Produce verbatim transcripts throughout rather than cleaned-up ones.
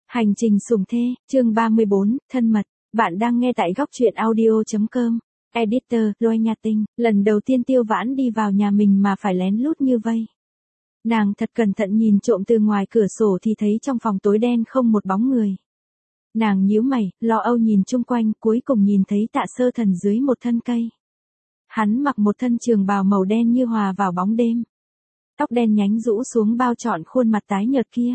Hành trình sủng thê, chương ba mươi bốn, thân mật. Bạn đang nghe tại góc truyện audio chấm com. Editor, Lôi Nha Tinh. Lần đầu tiên Tiêu Vãn đi vào nhà mình mà phải lén lút như vây. Nàng thật cẩn thận nhìn trộm từ ngoài cửa sổ thì thấy trong phòng tối đen không một bóng người. Nàng nhíu mày, lo âu nhìn chung quanh, cuối cùng nhìn thấy Tạ Sơ Thần dưới một thân cây. Hắn mặc một thân trường bào màu đen như hòa vào bóng đêm. Tóc đen nhánh rũ xuống bao trọn khuôn mặt tái nhợt kia.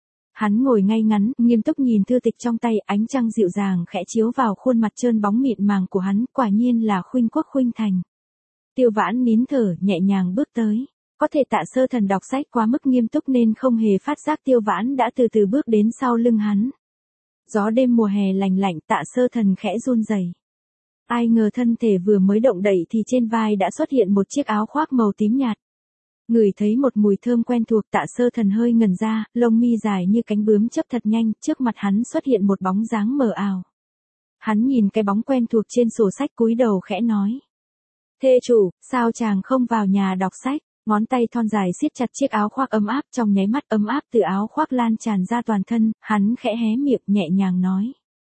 Hắn ngồi ngay ngắn, nghiêm túc nhìn thư tịch trong tay, ánh trăng dịu dàng khẽ chiếu vào khuôn mặt trơn bóng mịn màng của hắn, quả nhiên là khuynh quốc khuynh thành. Tiêu Vãn nín thở, nhẹ nhàng bước tới. Có thể Tạ Sơ Thần đọc sách quá mức nghiêm túc nên không hề phát giác Tiêu Vãn đã từ từ bước đến sau lưng hắn. Gió đêm mùa hè lành lạnh, Tạ Sơ Thần khẽ run rẩy. Ai ngờ thân thể vừa mới động đậy thì trên vai đã xuất hiện một chiếc áo khoác màu tím nhạt. Ngửi thấy một mùi thơm quen thuộc, Tạ Sơ Thần hơi ngẩn ra, lông mi dài như cánh bướm chớp thật nhanh, trước mặt hắn xuất hiện một bóng dáng mờ ảo. Hắn nhìn cái bóng quen thuộc trên sổ sách cúi đầu khẽ nói. Thê chủ, sao chàng không vào nhà đọc sách? Ngón tay thon dài siết chặt chiếc áo khoác ấm áp, trong nháy mắt ấm áp từ áo khoác lan tràn ra toàn thân, hắn khẽ hé miệng nhẹ nhàng nói.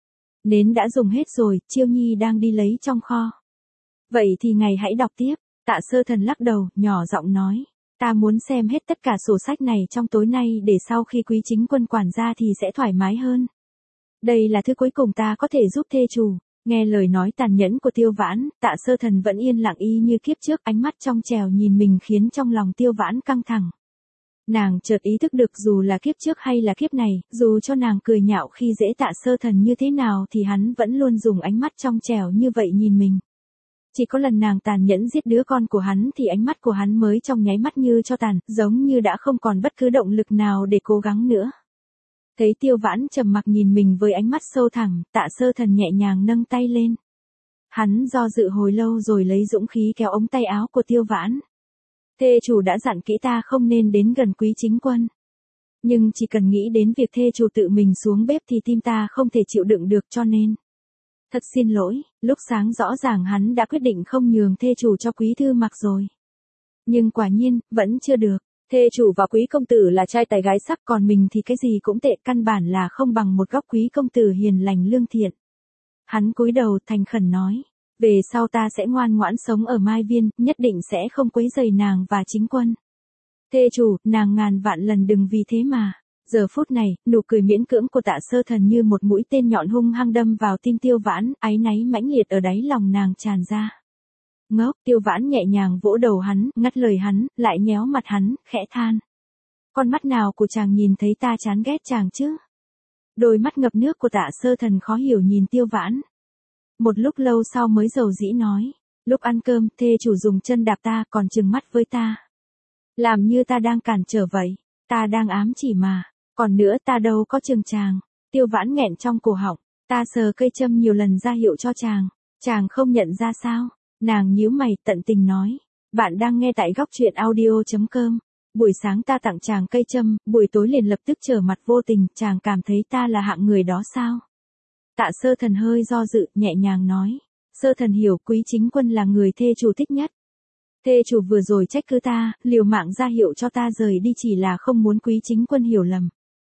Nến đã dùng hết rồi, Chiêu Nhi đang đi lấy trong kho. Vậy thì ngày hãy đọc tiếp. Tạ Sơ Thần lắc đầu, nhỏ giọng nói. Ta muốn xem hết tất cả sổ sách này trong tối nay để sau khi Quý Chính Quân quản gia thì sẽ thoải mái hơn. Đây là thứ cuối cùng ta có thể giúp thê chủ. Nghe lời nói tàn nhẫn của Tiêu Vãn, Tạ Sơ Thần vẫn yên lặng y như kiếp trước, ánh mắt trong trèo nhìn mình khiến trong lòng Tiêu Vãn căng thẳng. Nàng chợt ý thức được dù là kiếp trước hay là kiếp này, dù cho nàng cười nhạo khi dễ Tạ Sơ Thần như thế nào thì hắn vẫn luôn dùng ánh mắt trong trèo như vậy nhìn mình. Chỉ có lần nàng tàn nhẫn giết đứa con của hắn thì ánh mắt của hắn mới trong nháy mắt như cho tàn, giống như đã không còn bất cứ động lực nào để cố gắng nữa. Thấy Tiêu Vãn trầm mặc nhìn mình với ánh mắt sâu thẳm, Tạ Sơ Thần nhẹ nhàng nâng tay lên. Hắn do dự hồi lâu rồi lấy dũng khí kéo ống tay áo của Tiêu Vãn. Thê chủ đã dặn kỹ ta không nên đến gần Quý Chính Quân. Nhưng chỉ cần nghĩ đến việc thê chủ tự mình xuống bếp thì tim ta không thể chịu đựng được, cho nên. Thật xin lỗi, lúc sáng rõ ràng hắn đã quyết định không nhường thê chủ cho Quý Thư Mặc rồi. Nhưng quả nhiên, vẫn chưa được. Thê chủ và Quý công tử là trai tài gái sắc, còn mình thì cái gì cũng tệ, căn bản là không bằng một góc Quý công tử hiền lành lương thiện. Hắn cúi đầu thành khẩn nói, về sau ta sẽ ngoan ngoãn sống ở Mai Viên, nhất định sẽ không quấy rầy nàng và Chính Quân. Thê chủ, nàng ngàn vạn lần đừng vì thế mà. Giờ phút này, nụ cười miễn cưỡng của Tạ Sơ Thần như một mũi tên nhọn hung hăng đâm vào tim Tiêu Vãn, áy náy mãnh liệt ở đáy lòng nàng tràn ra. Ngốc, Tiêu Vãn nhẹ nhàng vỗ đầu hắn, ngắt lời hắn, lại nhéo mặt hắn, khẽ than. Con mắt nào của chàng nhìn thấy ta chán ghét chàng chứ? Đôi mắt ngập nước của Tạ Sơ Thần khó hiểu nhìn Tiêu Vãn. Một lúc lâu sau mới dầu dĩ nói, lúc ăn cơm, thê chủ dùng chân đạp ta còn trừng mắt với ta. Làm như ta đang cản trở vậy, ta đang ám chỉ mà. Còn nữa ta đâu có chừng chàng. Tiêu Vãn nghẹn trong cổ họng, ta sờ cây châm nhiều lần ra hiệu cho chàng, chàng không nhận ra sao? Nàng nhíu mày tận tình nói, bạn đang nghe tại góc truyện audio chấm com. Buổi sáng ta tặng chàng cây châm, buổi tối liền lập tức trở mặt vô tình, chàng cảm thấy ta là hạng người đó sao? Tạ Sơ Thần hơi do dự, nhẹ nhàng nói, Sơ Thần hiểu Quý Chính Quân là người thê chủ thích nhất. Thê chủ vừa rồi trách cứ ta, liều mạng ra hiệu cho ta rời đi chỉ là không muốn Quý Chính Quân hiểu lầm.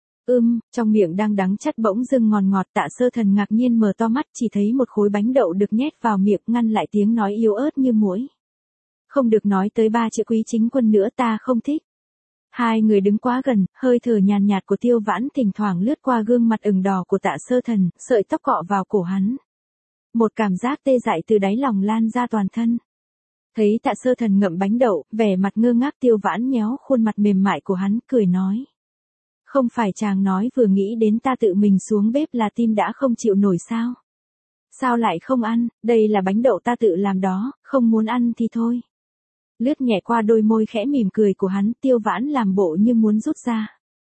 Ưm, trong miệng đang đắng chắt bỗng dưng ngọt ngọt, Tạ Sơ Thần ngạc nhiên mở to mắt, chỉ thấy một khối bánh đậu được nhét vào miệng, ngăn lại tiếng nói yếu ớt như muỗi. Không được nói tới ba chữ Quý Chính Quân nữa, ta không thích. Hai người đứng quá gần, hơi thở nhàn nhạt của Tiêu Vãn thỉnh thoảng lướt qua gương mặt ửng đỏ của Tạ Sơ Thần, sợi tóc cọ vào cổ hắn. Một cảm giác tê dại từ đáy lòng lan ra toàn thân. Thấy Tạ Sơ Thần ngậm bánh đậu, vẻ mặt ngơ ngác, Tiêu Vãn nhéo khuôn mặt mềm mại của hắn, cười nói. Không phải chàng nói vừa nghĩ đến ta tự mình xuống bếp là tim đã không chịu nổi sao? Sao lại không ăn, đây là bánh đậu ta tự làm đó, không muốn ăn thì thôi. Lướt nhẹ qua đôi môi khẽ mỉm cười của hắn, Tiêu Vãn làm bộ như muốn rút ra.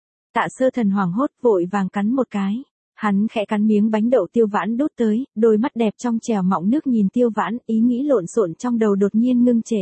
Tạ Sơ Thần hoảng hốt vội vàng cắn một cái. Hắn khẽ cắn miếng bánh đậu Tiêu Vãn đút tới, đôi mắt đẹp trong trèo mọng nước nhìn Tiêu Vãn, ý nghĩ lộn xộn trong đầu đột nhiên ngưng trệ.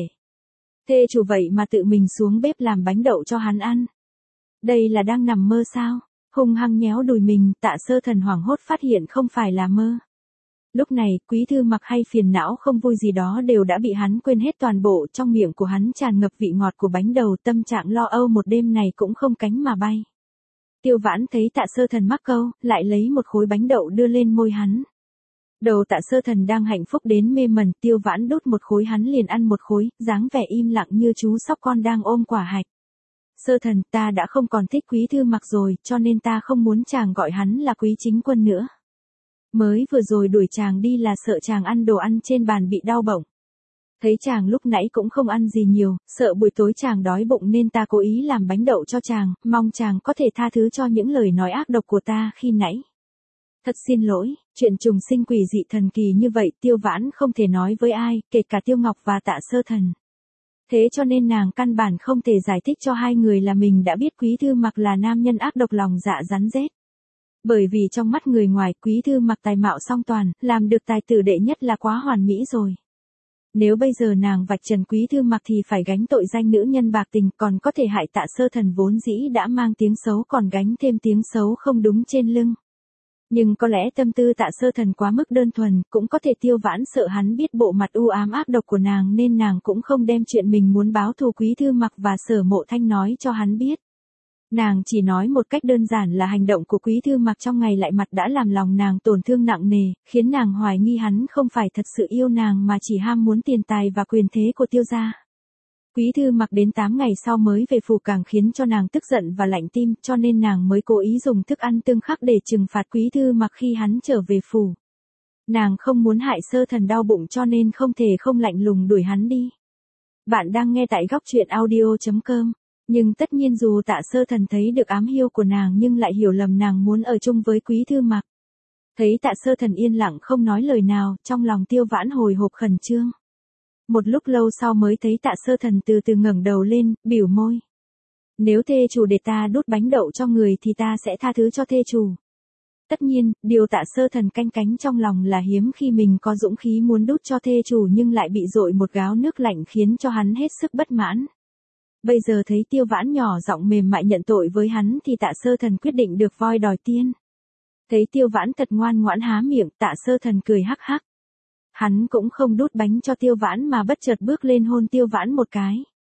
Thê chủ vậy mà tự mình xuống bếp làm bánh đậu cho hắn ăn. Đây là đang nằm mơ sao? Hung hăng nhéo đùi mình, Tạ Sơ Thần hoảng hốt phát hiện không phải là mơ. Lúc này, Quý Thư Mặc hay phiền não không vui gì đó đều đã bị hắn quên hết toàn bộ, trong miệng của hắn tràn ngập vị ngọt của bánh đậu, tâm trạng lo âu một đêm này cũng không cánh mà bay. Tiêu Vãn thấy Tạ Sơ Thần mắc câu, lại lấy một khối bánh đậu đưa lên môi hắn. Đầu Tạ Sơ Thần đang hạnh phúc đến mê mẩn, Tiêu Vãn đút một khối hắn liền ăn một khối, dáng vẻ im lặng như chú sóc con đang ôm quả hạch. Sơ Thần, ta đã không còn thích Quý Thư Mặc rồi, cho nên ta không muốn chàng gọi hắn là Quý Chính Quân nữa. Mới vừa rồi đuổi chàng đi là sợ chàng ăn đồ ăn trên bàn bị đau bụng. Thấy chàng lúc nãy cũng không ăn gì nhiều, sợ buổi tối chàng đói bụng nên ta cố ý làm bánh đậu cho chàng, mong chàng có thể tha thứ cho những lời nói ác độc của ta khi nãy. Thật xin lỗi, chuyện trùng sinh quỷ dị thần kỳ như vậy Tiêu Vãn không thể nói với ai, kể cả Tiêu Ngọc và Tạ Sơ Thần. Thế cho nên nàng căn bản không thể giải thích cho hai người là mình đã biết Quý Thư Mặc là nam nhân ác độc lòng dạ rắn rết. Bởi vì trong mắt người ngoài Quý Thư Mặc tài mạo song toàn, làm được tài tử đệ nhất là quá hoàn mỹ rồi. Nếu bây giờ nàng vạch trần Quý Thư Mặc thì phải gánh tội danh nữ nhân bạc tình, còn có thể hại Tạ Sơ Thần vốn dĩ đã mang tiếng xấu còn gánh thêm tiếng xấu không đúng trên lưng. Nhưng có lẽ tâm tư Tạ Sơ Thần quá mức đơn thuần, cũng có thể Tiêu Vãn sợ hắn biết bộ mặt u ám ác độc của nàng nên nàng cũng không đem chuyện mình muốn báo thù Quý Thư Mặc và Sở Mộ Thanh nói cho hắn biết. Nàng chỉ nói một cách đơn giản là hành động của Quý Thư Mặc trong ngày lại mặt đã làm lòng nàng tổn thương nặng nề, khiến nàng hoài nghi hắn không phải thật sự yêu nàng mà chỉ ham muốn tiền tài và quyền thế của Tiêu gia. Quý Thư Mặc đến tám ngày sau mới về phủ càng khiến cho nàng tức giận và lạnh tim, cho nên nàng mới cố ý dùng thức ăn tương khắc để trừng phạt Quý Thư Mặc khi hắn trở về phủ. Nàng không muốn hại Sơ Thần đau bụng cho nên không thể không lạnh lùng đuổi hắn đi. Bạn đang nghe tại góc truyện audio chấm com. Nhưng tất nhiên dù Tạ Sơ Thần thấy được ám hiêu của nàng nhưng lại hiểu lầm nàng muốn ở chung với Quý Thư Mặc. Thấy Tạ Sơ Thần yên lặng không nói lời nào, trong lòng Tiêu Vãn hồi hộp khẩn trương. Một lúc lâu sau mới thấy Tạ Sơ Thần từ từ ngẩng đầu lên, bỉu môi. Nếu thê chủ để ta đút bánh đậu cho người thì ta sẽ tha thứ cho thê chủ. Tất nhiên, điều Tạ Sơ Thần canh cánh trong lòng là hiếm khi mình có dũng khí muốn đút cho thê chủ nhưng lại bị dội một gáo nước lạnh khiến cho hắn hết sức bất mãn. Bây giờ thấy Tiêu Vãn nhỏ giọng mềm mại nhận tội với hắn thì Tạ Sơ Thần quyết định được voi đòi tiên. Thấy Tiêu Vãn thật ngoan ngoãn há miệng, Tạ Sơ Thần cười hắc hắc. Hắn cũng không đút bánh cho Tiêu Vãn mà bất chợt bước lên hôn Tiêu Vãn một cái.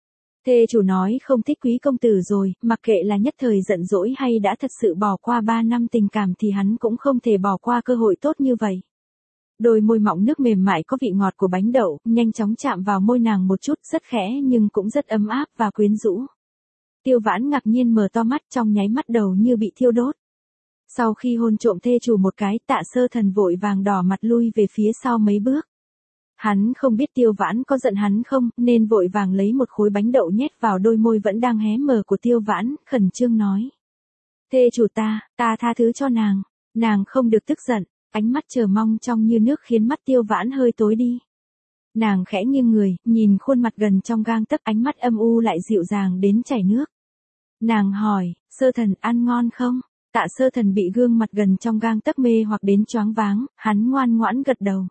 Thê chủ nói không thích Quý công tử rồi, mặc kệ là nhất thời giận dỗi hay đã thật sự bỏ qua ba năm tình cảm thì hắn cũng không thể bỏ qua cơ hội tốt như vậy. Đôi môi mọng nước mềm mại có vị ngọt của bánh đậu, nhanh chóng chạm vào môi nàng một chút, rất khẽ nhưng cũng rất ấm áp và quyến rũ. Tiêu Vãn ngạc nhiên mở to mắt, trong nháy mắt đầu như bị thiêu đốt. Sau khi hôn trộm thê chủ một cái, Tạ Sơ Thần vội vàng đỏ mặt lui về phía sau mấy bước. Hắn không biết Tiêu Vãn có giận hắn không, nên vội vàng lấy một khối bánh đậu nhét vào đôi môi vẫn đang hé mở của Tiêu Vãn, khẩn trương nói. Thê chủ ta, ta tha thứ cho nàng, nàng không được tức giận. Ánh mắt chờ mong trong như nước khiến mắt Tiêu Vãn hơi tối đi. Nàng khẽ nghiêng người, nhìn khuôn mặt gần trong gang tấc, ánh mắt âm u lại dịu dàng đến chảy nước. Nàng hỏi, Sơ Thần ăn ngon không? Tạ Sơ Thần bị gương mặt gần trong gang tấc mê hoặc đến choáng váng, hắn ngoan ngoãn gật đầu.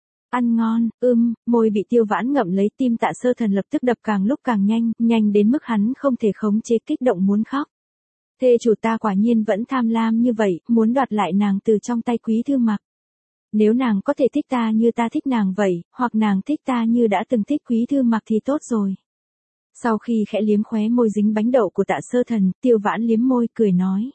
Ăn ngon, ưm, môi bị Tiêu Vãn ngậm lấy, tim Tạ Sơ Thần lập tức đập càng lúc càng nhanh, nhanh đến mức hắn không thể khống chế, kích động muốn khóc. Thê chủ ta quả nhiên vẫn tham lam như vậy, muốn đoạt lại nàng từ trong tay Quý Thư Mặc. Nếu nàng có thể thích ta như ta thích nàng vậy, hoặc nàng thích ta như đã từng thích Quý Thư Mặc thì tốt rồi. Sau khi khẽ liếm khóe môi dính bánh đậu của Tạ Sơ Thần, Tiêu Vãn liếm môi cười nói.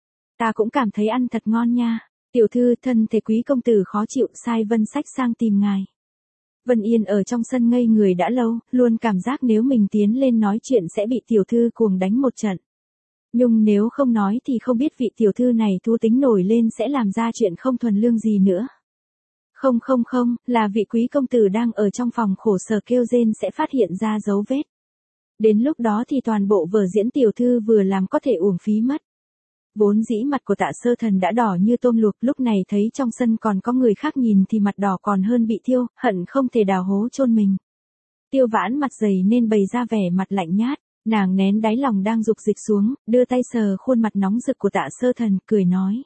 Ta cũng cảm thấy ăn thật ngon nha. Tiểu thư, thân thể Quý công tử khó chịu, sai Vân Sách sang tìm ngài. Vân Yên ở trong sân ngây người đã lâu, luôn cảm giác nếu mình tiến lên nói chuyện sẽ bị tiểu thư cuồng đánh một trận. Nhưng nếu không nói thì không biết vị tiểu thư này thú tính nổi lên sẽ làm ra chuyện không thuần lương gì nữa. Không không không, là vị Quý công tử đang ở trong phòng khổ sở kêu rên sẽ phát hiện ra dấu vết. Đến lúc đó thì toàn bộ vở diễn tiểu thư vừa làm có thể uổng phí mất. Vốn dĩ mặt của Tạ Sơ Thần đã đỏ như tôm luộc, lúc này thấy trong sân còn có người khác nhìn thì mặt đỏ còn hơn bị thiêu, hận không thể đào hố chôn mình. Tiêu Vãn mặt dày nên bày ra vẻ mặt lạnh nhát, nàng nén đáy lòng đang dục dịch xuống, đưa tay sờ khuôn mặt nóng rực của Tạ Sơ Thần, cười nói.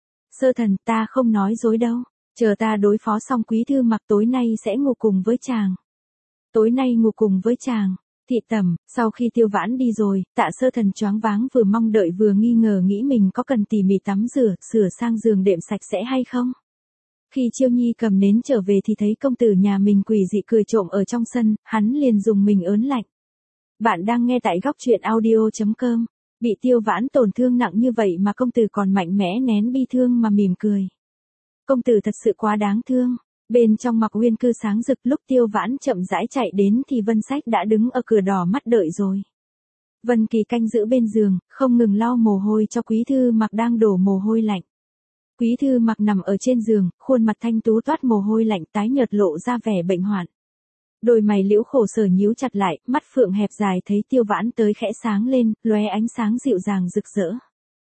Sơ Thần, ta không nói dối đâu, chờ ta đối phó xong Quý Thư Mặc tối nay sẽ ngủ cùng với chàng. Tối nay ngủ cùng với chàng. Thị tẩm, sau khi Tiêu Vãn đi rồi, Tạ Sơ Thần choáng váng, vừa mong đợi vừa nghi ngờ nghĩ mình có cần tỉ mỉ tắm rửa, sửa sang giường đệm sạch sẽ hay không. Khi Chiêu Nhi cầm nến trở về thì thấy công tử nhà mình quỷ dị cười trộm ở trong sân, hắn liền dùng mình ớn lạnh. Bạn đang nghe tại góc truyện audio chấm com. Bị Tiêu Vãn tổn thương nặng như vậy mà công tử còn mạnh mẽ nén bi thương mà mỉm cười. Công tử thật sự quá đáng thương. Bên trong Mặc Uyên cư sáng rực, lúc Tiêu Vãn chậm rãi chạy đến thì Vân Sách đã đứng ở cửa đỏ mắt đợi rồi. Vân Kỳ canh giữ bên giường, không ngừng lau mồ hôi cho Quý Thư Mặc đang đổ mồ hôi lạnh. Quý Thư Mặc nằm ở trên giường, khuôn mặt thanh tú toát mồ hôi lạnh, tái nhợt lộ ra vẻ bệnh hoạn. Đôi mày liễu khổ sở nhíu chặt lại, mắt phượng hẹp dài thấy Tiêu Vãn tới khẽ sáng lên, lóe ánh sáng dịu dàng rực rỡ.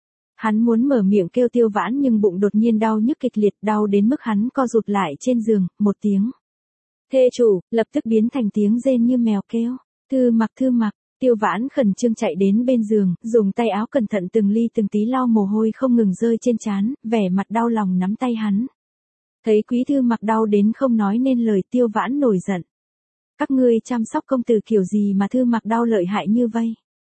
Hắn muốn mở miệng kêu Tiêu Vãn nhưng bụng đột nhiên đau nhức kịch liệt, đau đến mức hắn co rụt lại trên giường, một tiếng. Thê chủ, lập tức biến thành tiếng rên như mèo kêu. Thư Mặc, Thư Mặc. Tiêu Vãn khẩn trương chạy đến bên giường, dùng tay áo cẩn thận từng ly từng tí lau mồ hôi không ngừng rơi trên trán, vẻ mặt đau lòng nắm tay hắn. Thấy Quý Thư Mặc đau đến không nói nên lời, Tiêu Vãn nổi giận. Các ngươi chăm sóc công tử kiểu gì mà Thư Mặc đau lợi hại như vây?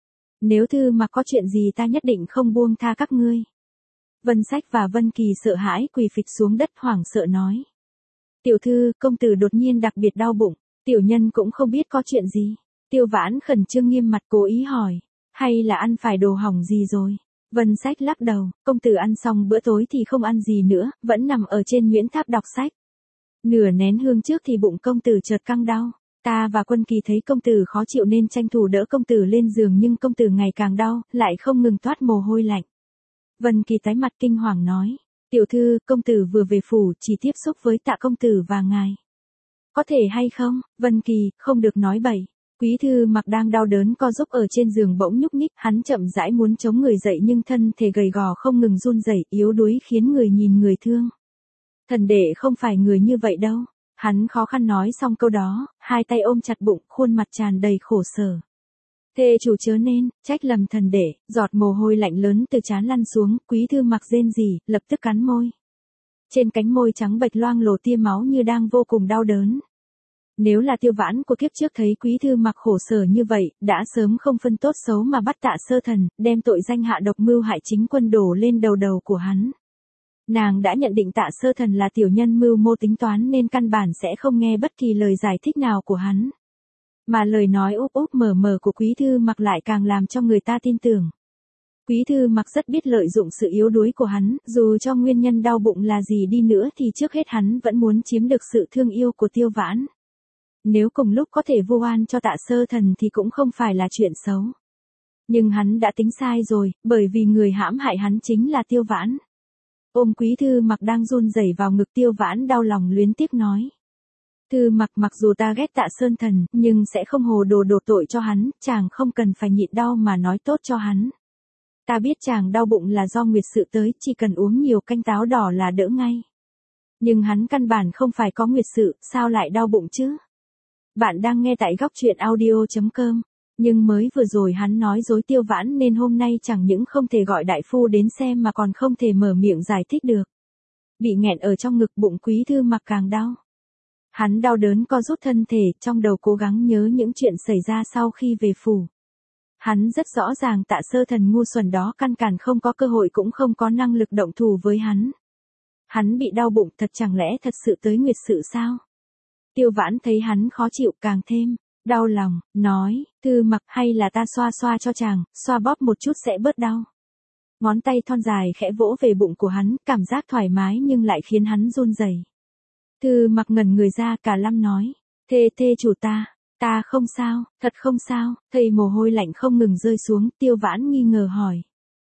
Nếu Thư Mặc có chuyện gì ta nhất định không buông tha các ngươi. Vân Sách và Vân Kỳ sợ hãi quỳ phịch xuống đất hoảng sợ nói. Tiểu thư, công tử đột nhiên đặc biệt đau bụng, tiểu nhân cũng không biết có chuyện gì. Tiêu Vãn khẩn trương nghiêm mặt cố ý hỏi, hay là ăn phải đồ hỏng gì rồi? Vân Sách lắc đầu, công tử ăn xong bữa tối thì không ăn gì nữa, vẫn nằm ở trên Nguyễn Tháp đọc sách. Nửa nén hương trước thì bụng công tử chợt căng đau. Ta và Quân Kỳ thấy công tử khó chịu nên tranh thủ đỡ công tử lên giường nhưng công tử ngày càng đau, lại không ngừng toát mồ hôi lạnh. Vân Kỳ tái mặt kinh hoàng nói, tiểu thư, công tử vừa về phủ chỉ tiếp xúc với Tạ công tử và ngài. Có thể hay không? Vân Kỳ, không được nói bậy. Quý Thư Mặc đang đau đớn co giúp ở trên giường bỗng nhúc nhích, hắn chậm rãi muốn chống người dậy nhưng thân thể gầy gò không ngừng run rẩy, yếu đuối khiến người nhìn người thương. Thần đệ không phải người như vậy đâu. Hắn khó khăn nói xong câu đó, hai tay ôm chặt bụng, khuôn mặt tràn đầy khổ sở. Thê chủ chớ nên, trách lầm thần đệ, giọt mồ hôi lạnh lớn từ trán lăn xuống, Quý Thư Mặc rên rỉ, lập tức cắn môi. Trên cánh môi trắng bệch loang lổ tia máu như đang vô cùng đau đớn. Nếu là Tiêu Vãn của kiếp trước thấy Quý Thư Mặc khổ sở như vậy, đã sớm không phân tốt xấu mà bắt Tạ Sơ Thần, đem tội danh hạ độc mưu hại chính quân đổ lên đầu đầu của hắn. Nàng đã nhận định Tạ Sơ Thần là tiểu nhân mưu mô tính toán nên căn bản sẽ không nghe bất kỳ lời giải thích nào của hắn. Mà lời nói úp úp mở mở của Quý Thư Mặc lại càng làm cho người ta tin tưởng. Quý Thư Mặc rất biết lợi dụng sự yếu đuối của hắn, dù cho nguyên nhân đau bụng là gì đi nữa thì trước hết hắn vẫn muốn chiếm được sự thương yêu của Tiêu Vãn. Nếu cùng lúc có thể vu oan cho Tạ Sơ Thần thì cũng không phải là chuyện xấu. Nhưng hắn đã tính sai rồi, bởi vì người hãm hại hắn chính là Tiêu Vãn. Ôm Quý Thư Mặc đang run rẩy vào ngực, Tiêu Vãn đau lòng luyến tiếc nói. Thư Mặc, mặc dù ta ghét Tạ Sơn Thần, nhưng sẽ không hồ đồ đổ tội cho hắn, chàng không cần phải nhịn đau mà nói tốt cho hắn. Ta biết chàng đau bụng là do nguyệt sự tới, chỉ cần uống nhiều canh táo đỏ là đỡ ngay. Nhưng hắn căn bản không phải có nguyệt sự, sao lại đau bụng chứ? Bạn đang nghe tại góc truyện audio chấm com. Nhưng mới vừa rồi hắn nói dối Tiêu Vãn nên hôm nay chẳng những không thể gọi đại phu đến xem mà còn không thể mở miệng giải thích được. Bị nghẹn ở trong ngực, bụng Quý Thư Mặc càng đau. Hắn đau đớn co rút thân thể, trong đầu cố gắng nhớ những chuyện xảy ra sau khi về phủ. Hắn rất rõ ràng Tạ Sơ Thần ngu xuẩn đó căn bản không có cơ hội cũng không có năng lực động thủ với hắn. Hắn bị đau bụng thật, chẳng lẽ thật sự tới nguyệt sự sao? Tiêu Vãn thấy hắn khó chịu càng thêm đau lòng, nói, Thư Mặc, hay là ta xoa xoa cho chàng, xoa bóp một chút sẽ bớt đau. Ngón tay thon dài khẽ vỗ về bụng của hắn, cảm giác thoải mái nhưng lại khiến hắn run rẩy. Thư Mặc ngẩn người ra, cả lâm nói, thê thê chủ ta, ta không sao, thật không sao. Thấy mồ hôi lạnh không ngừng rơi xuống, Tiêu Vãn nghi ngờ hỏi.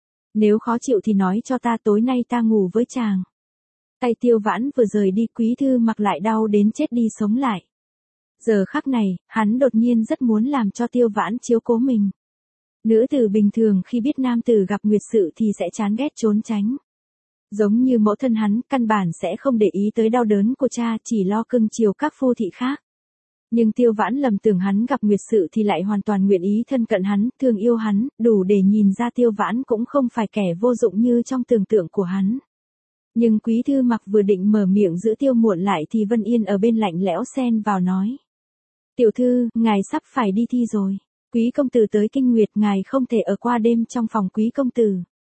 Nếu khó chịu thì nói cho ta, tối nay ta ngủ với chàng. Tay Tiêu Vãn vừa rời đi, Quý Thư Mặc lại đau đến chết đi sống lại. Giờ khắc này, hắn đột nhiên rất muốn làm cho Tiêu Vãn chiếu cố mình. Nữ tử bình thường khi biết nam tử gặp nguyệt sự thì sẽ chán ghét trốn tránh. Giống như mẫu thân hắn, căn bản sẽ không để ý tới đau đớn của cha, chỉ lo cưng chiều các phu thị khác. Nhưng Tiêu Vãn lầm tưởng hắn gặp nguyệt sự thì lại hoàn toàn nguyện ý thân cận hắn, thương yêu hắn, đủ để nhìn ra Tiêu Vãn cũng không phải kẻ vô dụng như trong tưởng tượng của hắn. Nhưng Quý Thư Mặc vừa định mở miệng giữ Tiêu Muộn lại thì Vân Yên ở bên lạnh lẽo xen vào nói. Tiểu thư, ngài sắp phải đi thi rồi. Quý công tử tới kinh nguyệt, ngài không thể ở qua đêm trong phòng Quý công tử.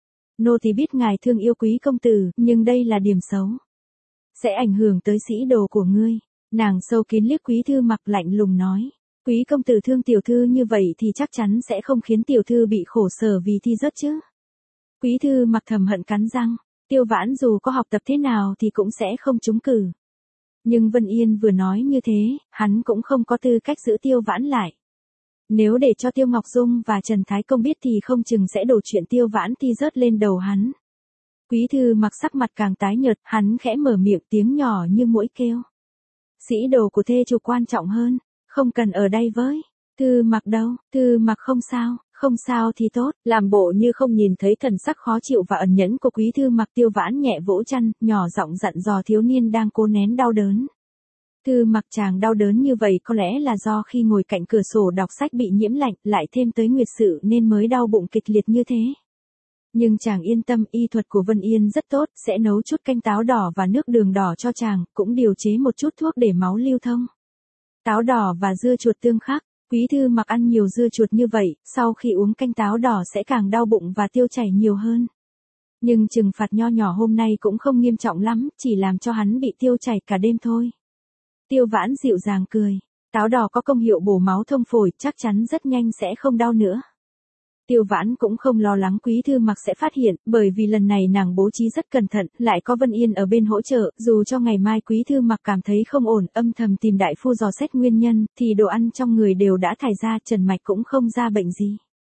Nô thì biết ngài thương yêu Quý công tử, nhưng đây là điểm xấu. Sẽ ảnh hưởng tới sĩ đồ của ngươi. Nàng sâu kín liếc Quý Thư Mặc lạnh lùng nói. Quý công tử thương tiểu thư như vậy thì chắc chắn sẽ không khiến tiểu thư bị khổ sở vì thi rớt chứ. Quý thư mặc thầm hận cắn răng, Tiêu Vãn dù có học tập thế nào thì cũng sẽ không trúng cử. Nhưng Vân Yên vừa nói như thế, hắn cũng không có tư cách giữ Tiêu Vãn lại. Nếu để cho Tiêu Ngọc Dung và Trần Thái Công biết thì không chừng sẽ đổ chuyện Tiêu Vãn thi rớt lên đầu hắn. Quý thư mặc sắc mặt càng tái nhợt, hắn khẽ mở miệng tiếng nhỏ như muỗi kêu. Sĩ đồ của thê chủ quan trọng hơn, không cần ở đây với. Thư mặc đâu, thư mặc không sao, không sao thì tốt, làm bộ như không nhìn thấy thần sắc khó chịu và ẩn nhẫn của quý thư mặc. Tiêu Vãn nhẹ vỗ chăn, nhỏ giọng dặn dò thiếu niên đang cố nén đau đớn. Thư mặc chàng đau đớn như vậy có lẽ là do khi ngồi cạnh cửa sổ đọc sách bị nhiễm lạnh, lại thêm tới nguyệt sự nên mới đau bụng kịch liệt như thế. Nhưng chàng yên tâm, y thuật của Vân Yên rất tốt, sẽ nấu chút canh táo đỏ và nước đường đỏ cho chàng, cũng điều chế một chút thuốc để máu lưu thông. Táo đỏ và dưa chuột tương khắc, quý thư mặc ăn nhiều dưa chuột như vậy, sau khi uống canh táo đỏ sẽ càng đau bụng và tiêu chảy nhiều hơn. Nhưng trừng phạt nho nhỏ hôm nay cũng không nghiêm trọng lắm, chỉ làm cho hắn bị tiêu chảy cả đêm thôi. Tiêu Vãn dịu dàng cười, táo đỏ có công hiệu bổ máu thông phổi, chắc chắn rất nhanh sẽ không đau nữa. Tiêu Vãn cũng không lo lắng quý thư mặc sẽ phát hiện, bởi vì lần này nàng bố trí rất cẩn thận, lại có Vân Yên ở bên hỗ trợ, dù cho ngày mai quý thư mặc cảm thấy không ổn, âm thầm tìm đại phu dò xét nguyên nhân, thì đồ ăn trong người đều đã thải ra, Trần Mạch cũng không ra bệnh gì.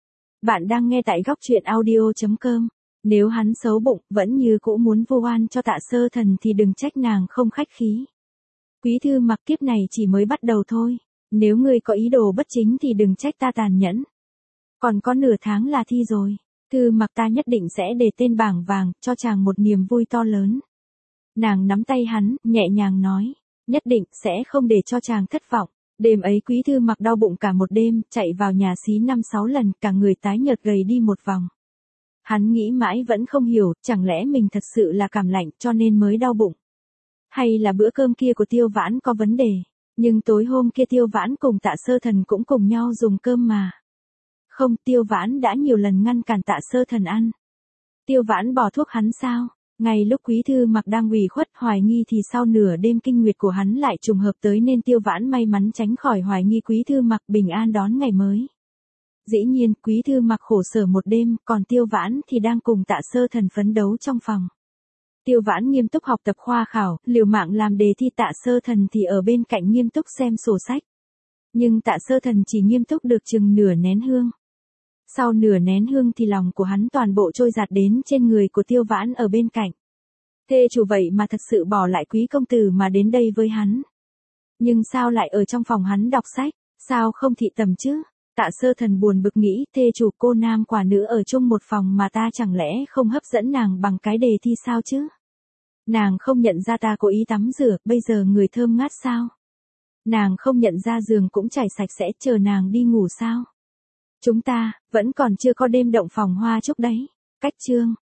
Bạn đang nghe tại góc truyện audio chấm com. Nếu hắn xấu bụng, vẫn như cũ muốn vu oan cho Tạ Sơ Thần thì đừng trách nàng không khách khí. Quý thư mặc, kiếp này chỉ mới bắt đầu thôi, nếu ngươi có ý đồ bất chính thì đừng trách ta tàn nhẫn. Còn có nửa tháng là thi rồi, thư mặc ta nhất định sẽ để tên bảng vàng, cho chàng một niềm vui to lớn. Nàng nắm tay hắn, nhẹ nhàng nói, nhất định sẽ không để cho chàng thất vọng. Đêm ấy quý thư mặc đau bụng cả một đêm, chạy vào nhà xí năm sáu lần, cả người tái nhợt gầy đi một vòng. Hắn nghĩ mãi vẫn không hiểu, chẳng lẽ mình thật sự là cảm lạnh cho nên mới đau bụng. Hay là bữa cơm kia của Tiêu Vãn có vấn đề, nhưng tối hôm kia Tiêu Vãn cùng Tạ Sơ Thần cũng cùng nhau dùng cơm mà. Không, Tiêu Vãn đã nhiều lần ngăn cản Tạ Sơ Thần ăn. Tiêu Vãn bỏ thuốc hắn sao? Ngay lúc quý thư mặc đang ủy khuất hoài nghi thì sau nửa đêm kinh nguyệt của hắn lại trùng hợp tới nên Tiêu Vãn may mắn tránh khỏi hoài nghi, quý thư mặc bình an đón ngày mới. Dĩ nhiên, quý thư mặc khổ sở một đêm, còn Tiêu Vãn thì đang cùng Tạ Sơ Thần phấn đấu trong phòng. Tiêu Vãn nghiêm túc học tập khoa khảo, liều mạng làm đề thi, Tạ Sơ Thần thì ở bên cạnh nghiêm túc xem sổ sách. Nhưng Tạ Sơ Thần chỉ nghiêm túc được chừng nửa nén hương. Sau nửa nén hương thì lòng của hắn toàn bộ trôi dạt đến trên người của Tiêu Vãn ở bên cạnh. Thê chủ vậy mà thật sự bỏ lại quý công tử mà đến đây với hắn. Nhưng sao lại ở trong phòng hắn đọc sách, sao không thị tầm chứ? Tạ Sơ Thần buồn bực nghĩ, thê chủ cô nam quả nữ ở chung một phòng mà ta chẳng lẽ không hấp dẫn nàng bằng cái đề thi sao chứ? Nàng không nhận ra ta cố ý tắm rửa, bây giờ người thơm ngát sao? Nàng không nhận ra giường cũng trải sạch sẽ, chờ nàng đi ngủ sao? Chúng ta, vẫn còn chưa có đêm động phòng hoa chúc đấy. Cách chương.